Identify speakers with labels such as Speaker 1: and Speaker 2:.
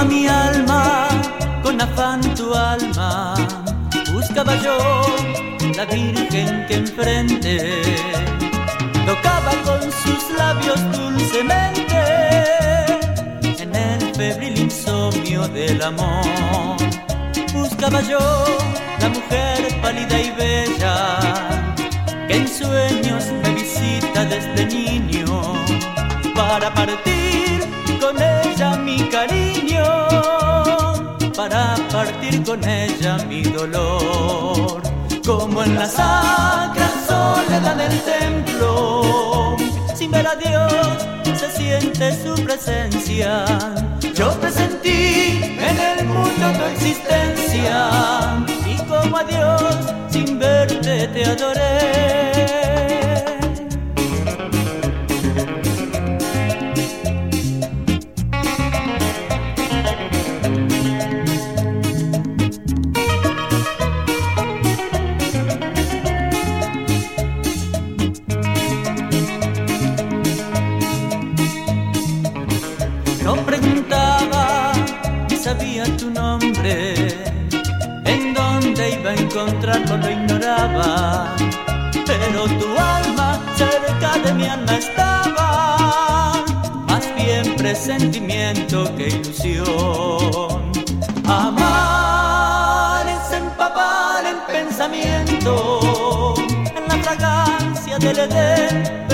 Speaker 1: Buscaba mi alma, con afán tu alma. Buscaba yo la virgen que enfrente tocaba con sus labios dulcemente en el febril insomnio del amor. Buscaba yo la mujer pálida y bella que en sueños me visita desde niño para partir con ella mi cariño, para partir con ella mi dolor. Como en la sacra soledad del templo, sin ver a Dios se siente su presencia. Yo presentí en el mundo tu existencia y como a Dios sin verte te adoré. No preguntaba ni sabía tu nombre, en dónde iba a encontrarlo lo ignoraba, pero tu alma cerca de mi alma estaba, más bien presentimiento que ilusión. Amar es empapar el pensamiento en la fragancia del Edén.